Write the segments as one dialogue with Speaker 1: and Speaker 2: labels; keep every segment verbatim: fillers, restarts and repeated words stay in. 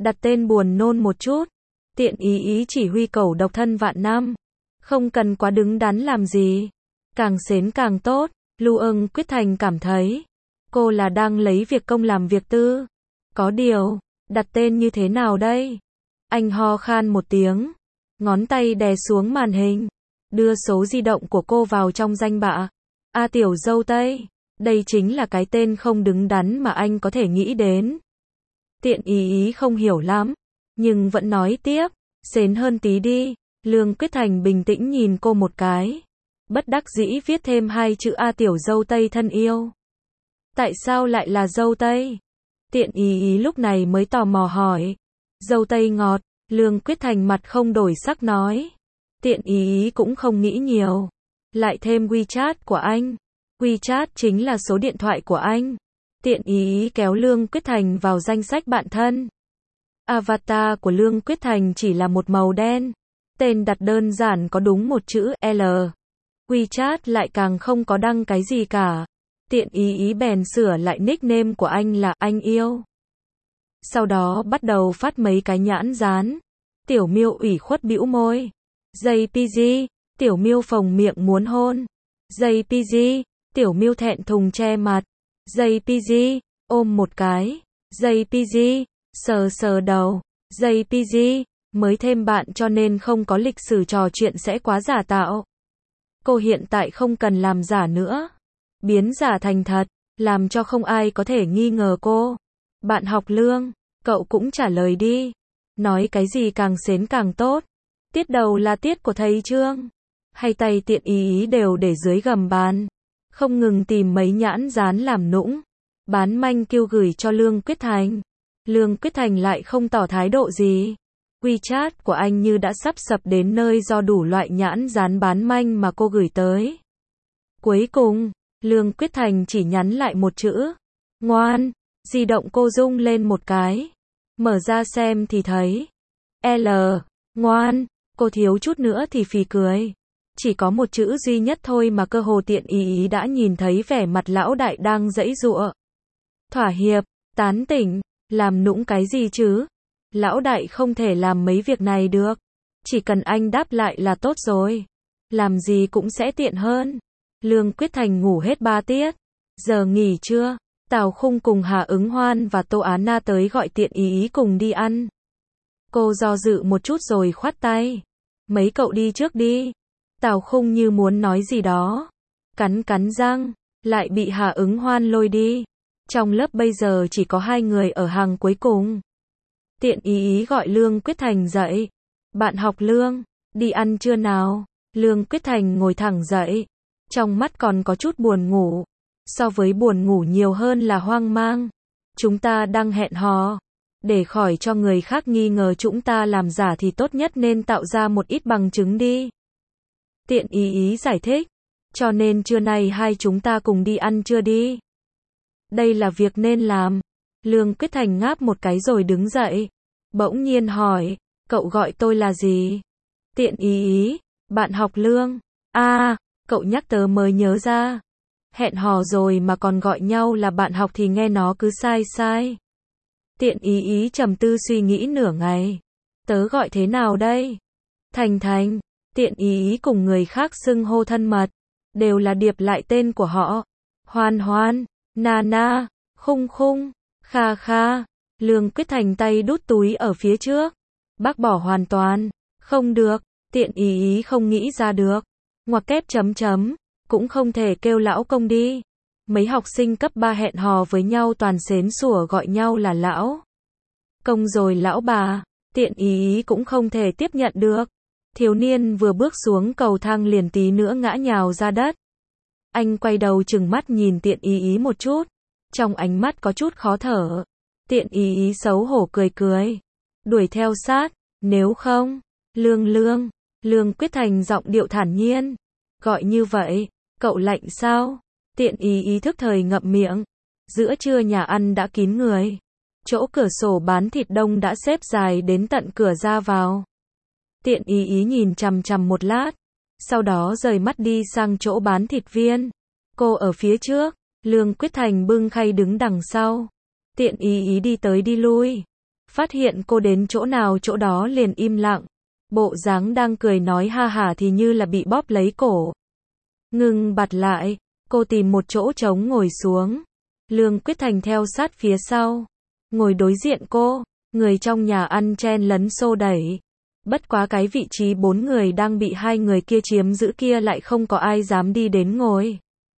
Speaker 1: đặt tên buồn nôn một chút. Tiện ý ý chỉ huy cẩu độc thân vạn năm. Không cần quá đứng đắn làm gì. Càng xến càng tốt. Lưu Ưng Quyết Thành cảm thấy cô là đang lấy việc công làm việc tư. Có điều, đặt tên như thế nào đây? Anh ho khan một tiếng, ngón tay đè xuống màn hình, đưa số di động của cô vào trong danh bạ. A Tiểu Dâu Tây, đây chính là cái tên không đứng đắn mà anh có thể nghĩ đến. Tiện ý ý không hiểu lắm, nhưng vẫn nói tiếp, xến hơn tí đi. Lương Quyết Thành bình tĩnh nhìn cô một cái, bất đắc dĩ viết thêm hai chữ A Tiểu Dâu Tây thân yêu. Tại sao lại là dâu tây? Tiện ý ý lúc này mới tò mò hỏi. Dâu tây ngọt, Lương Quyết Thành mặt không đổi sắc nói. Tiện ý ý cũng không nghĩ nhiều. Lại thêm WeChat của anh. WeChat chính là số điện thoại của anh. Tiện ý ý kéo Lương Quyết Thành vào danh sách bạn thân. Avatar của Lương Quyết Thành chỉ là một màu đen. Tên đặt đơn giản có đúng một chữ L. WeChat lại càng không có đăng cái gì cả. Tiện ý ý bèn sửa lại nickname của anh là anh yêu. Sau đó bắt đầu phát mấy cái nhãn dán. Tiểu Miêu ủy khuất bĩu môi. jê pê giê, Tiểu Miêu phồng miệng muốn hôn. jê pê giê, Tiểu Miêu thẹn thùng che mặt. jê pê giê, ôm một cái. jê pê giê, sờ sờ đầu. jê pê giê, mới thêm bạn cho nên không có lịch sử trò chuyện sẽ quá giả tạo. Cô hiện tại không cần làm giả nữa. Biến giả thành thật, làm cho không ai có thể nghi ngờ cô. Bạn học Lương, cậu cũng trả lời đi. Nói cái gì càng xến càng tốt. Tiết đầu là tiết của thầy Trương. Hay tay tiện ý ý đều để dưới gầm bàn. Không ngừng tìm mấy nhãn dán làm nũng. Bán manh kêu gửi cho Lương Quyết Thành. Lương Quyết Thành lại không tỏ thái độ gì. WeChat của anh như đã sắp sập đến nơi do đủ loại nhãn dán bán manh mà cô gửi tới. Cuối cùng, Lương Quyết Thành chỉ nhắn lại một chữ. Ngoan. Di động cô rung lên một cái. Mở ra xem thì thấy. L. Ngoan. Cô thiếu chút nữa thì phì cười. Chỉ có một chữ duy nhất thôi mà cơ hồ tiện ý ý đã nhìn thấy vẻ mặt lão đại đang giãy giụa. Thỏa hiệp, tán tỉnh, làm nũng cái gì chứ? Lão đại không thể làm mấy việc này được. Chỉ cần anh đáp lại là tốt rồi. Làm gì cũng sẽ tiện hơn. Lương Quyết Thành ngủ hết ba tiết. Giờ nghỉ trưa, Tào Khung cùng Hà Ứng Hoan và Tô Á Na tới gọi tiện ý ý cùng đi ăn. Cô do dự một chút rồi khoát tay. Mấy cậu đi trước đi. Tào Khung như muốn nói gì đó. Cắn cắn răng, lại bị Hà Ứng Hoan lôi đi. Trong lớp bây giờ chỉ có hai người ở hàng cuối cùng. Tiện ý ý gọi Lương Quyết Thành dậy. Bạn học Lương, đi ăn trưa nào? Lương Quyết Thành ngồi thẳng dậy. Trong mắt còn có chút buồn ngủ. So với buồn ngủ nhiều hơn là hoang mang. Chúng ta đang hẹn hò. Để khỏi cho người khác nghi ngờ chúng ta làm giả thì tốt nhất nên tạo ra một ít bằng chứng đi. Tiện ý ý giải thích. Cho nên trưa nay hai chúng ta cùng đi ăn trưa đi. Đây là việc nên làm. Lương Quyết Thành ngáp một cái rồi đứng dậy. Bỗng nhiên hỏi, cậu gọi tôi là gì? Tiện ý ý, bạn học Lương. À, cậu nhắc tớ mới nhớ ra. Hẹn hò rồi mà còn gọi nhau là bạn học thì nghe nó cứ sai sai. Tiện ý ý trầm tư suy nghĩ nửa ngày. Tớ gọi thế nào đây? Thành Thành. Tiện ý ý cùng người khác xưng hô thân mật. Đều là điệp lại tên của họ. Hoan Hoan, Na Na, Khung Khung, Kha Kha. Lương Quyết Thành tay đút túi ở phía trước. Bác bỏ hoàn toàn. Không được. Tiện ý ý không nghĩ ra được. Ngoặc kép chấm chấm. Cũng không thể kêu lão công đi. Mấy học sinh cấp ba hẹn hò với nhau toàn xến sủa gọi nhau là lão công rồi lão bà. Tiện ý ý cũng không thể tiếp nhận được. Thiếu niên vừa bước xuống cầu thang liền tí nữa ngã nhào ra đất. Anh quay đầu chừng mắt nhìn tiện ý ý một chút. Trong ánh mắt có chút khó thở. Tiện ý ý xấu hổ cười cười. Đuổi theo sát. Nếu không. Lương Lương. Lương Quyết Thành giọng điệu thản nhiên. Gọi như vậy. Cậu lạnh sao? Tiện ý ý thức thời ngậm miệng. Giữa trưa nhà ăn đã kín người. Chỗ cửa sổ bán thịt đông đã xếp dài đến tận cửa ra vào. Tiện ý ý nhìn chằm chằm một lát. Sau đó rời mắt đi sang chỗ bán thịt viên. Cô ở phía trước. Lương Quyết Thành bưng khay đứng đằng sau. Tiện ý ý đi tới đi lui. Phát hiện cô đến chỗ nào chỗ đó liền im lặng. Bộ dáng đang cười nói ha hả thì như là bị bóp lấy cổ. Ngưng bặt lại, cô tìm một chỗ trống ngồi xuống. Lương Quyết Thành theo sát phía sau. Ngồi đối diện cô, người trong nhà ăn chen lấn xô đẩy. Bất quá cái vị trí bốn người đang bị hai người kia chiếm giữ kia lại không có ai dám đi đến ngồi.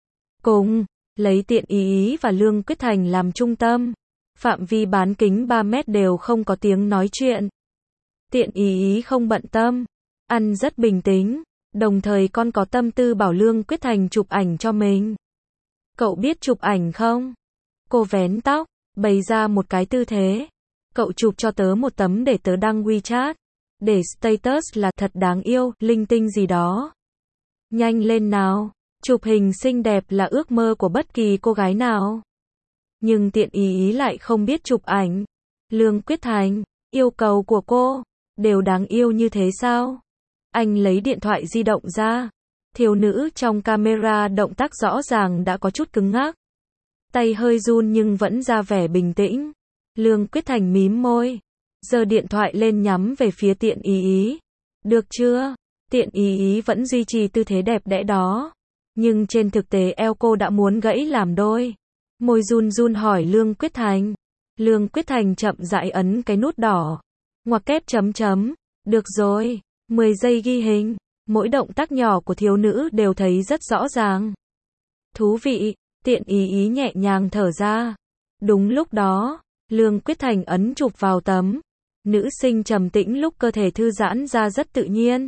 Speaker 1: Cùng, lấy Tiện Ý Ý và Lương Quyết Thành làm trung tâm. Phạm vi bán kính ba mét đều không có tiếng nói chuyện. Tiện Ý Ý không bận tâm, ăn rất bình tĩnh, đồng thời con có tâm tư bảo Lương Quyết Thành chụp ảnh cho mình. Cậu biết chụp ảnh không? Cô vén tóc, bày ra một cái tư thế. Cậu chụp cho tớ một tấm để tớ đăng WeChat. Để status là thật đáng yêu, linh tinh gì đó. Nhanh lên nào, chụp hình xinh đẹp là ước mơ của bất kỳ cô gái nào. Nhưng Tiện Ý Ý lại không biết chụp ảnh. Lương Quyết Thành, yêu cầu của cô, đều đáng yêu như thế sao? Anh lấy điện thoại di động ra. Thiếu nữ trong camera động tác rõ ràng đã có chút cứng ngắc. Tay hơi run nhưng vẫn ra vẻ bình tĩnh. Lương Quyết Thành mím môi. Giơ điện thoại lên nhắm về phía Tiện Ý Ý. Được chưa? Tiện Ý Ý vẫn duy trì tư thế đẹp đẽ đó. Nhưng trên thực tế eo cô đã muốn gãy làm đôi. Môi run run hỏi Lương Quyết Thành. Lương Quyết Thành chậm rãi ấn cái nút đỏ. Ngoặc kép chấm chấm. Được rồi. mười giây ghi hình. Mỗi động tác nhỏ của thiếu nữ đều thấy rất rõ ràng. Thú vị. Tiện Ý Ý nhẹ nhàng thở ra. Đúng lúc đó, Lương Quyết Thành ấn chụp vào tấm. Nữ sinh trầm tĩnh lúc cơ thể thư giãn ra rất tự nhiên.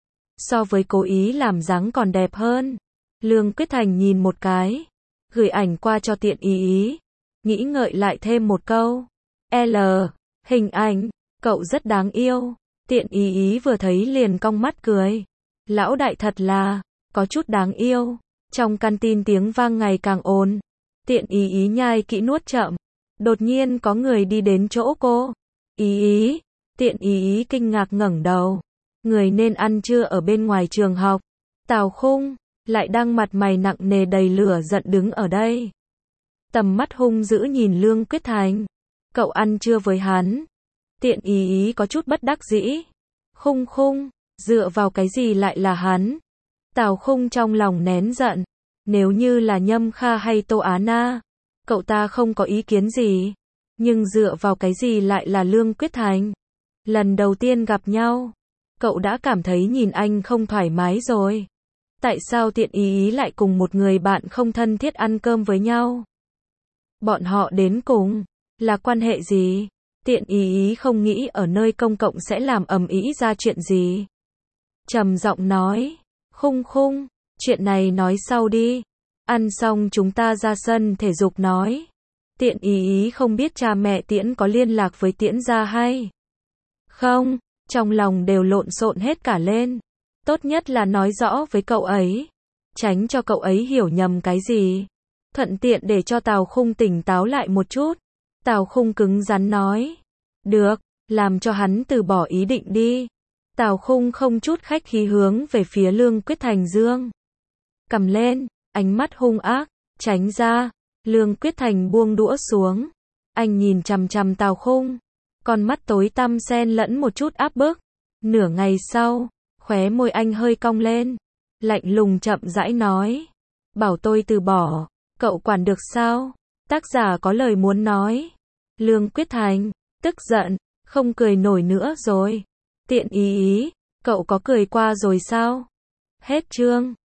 Speaker 1: So với cố ý làm dáng còn đẹp hơn. Lương Quyết Thành nhìn một cái. Gửi ảnh qua cho Tiện Ý Ý. Nghĩ ngợi lại thêm một câu. L. Hình ảnh. Cậu rất đáng yêu. Tiện Ý Ý vừa thấy liền cong mắt cười. Lão đại thật là, có chút đáng yêu. Trong canteen tiếng vang ngày càng ồn. Tiện Ý Ý nhai kỹ nuốt chậm. Đột nhiên có người đi đến chỗ cô. Ý Ý. Tiện Ý Ý kinh ngạc ngẩng đầu. Người nên ăn trưa ở bên ngoài trường học. Tào Khung, lại đang mặt mày nặng nề đầy lửa giận đứng ở đây. Tầm mắt hung dữ nhìn Lương Quyết Thành. Cậu ăn trưa với hắn. Tiện Ý Ý có chút bất đắc dĩ. Khung Khung, dựa vào cái gì lại là hắn? Tào Khung trong lòng nén giận. Nếu như là Nhâm Kha hay Tô Á Na, cậu ta không có ý kiến gì. Nhưng dựa vào cái gì lại là Lương Quyết Thành? Lần đầu tiên gặp nhau, cậu đã cảm thấy nhìn anh không thoải mái rồi. Tại sao Tiện Ý Ý lại cùng một người bạn không thân thiết ăn cơm với nhau? Bọn họ đến cùng là quan hệ gì? Tiện Ý Ý không nghĩ ở nơi công cộng sẽ làm ầm ĩ ra chuyện gì. Trầm giọng nói, Khung Khung, chuyện này nói sau đi. Ăn xong chúng ta ra sân thể dục nói. Tiện Ý Ý không biết cha mẹ Tiễn có liên lạc với Tiễn gia hay không, trong lòng đều lộn xộn hết cả lên. Tốt nhất là nói rõ với cậu ấy, tránh cho cậu ấy hiểu nhầm cái gì. Thuận tiện để cho Tào Khung tỉnh táo lại một chút. Tào Khung cứng rắn nói. Được, làm cho hắn từ bỏ ý định đi. Tào Khung không chút khách khí hướng về phía Lương Quyết Thành dương. Cầm lên, ánh mắt hung ác, tránh ra. Lương Quyết Thành buông đũa xuống. Anh nhìn chằm chằm Tào Khung. Con mắt tối tăm xen lẫn một chút áp bức. Nửa ngày sau, khóe môi anh hơi cong lên. Lạnh lùng chậm rãi nói. Bảo tôi từ bỏ, cậu quản được sao? Tác giả có lời muốn nói. Lương Quyết Thành, tức giận, không cười nổi nữa rồi. Tiện Ý Ý, cậu có cười qua rồi sao? Hết chương.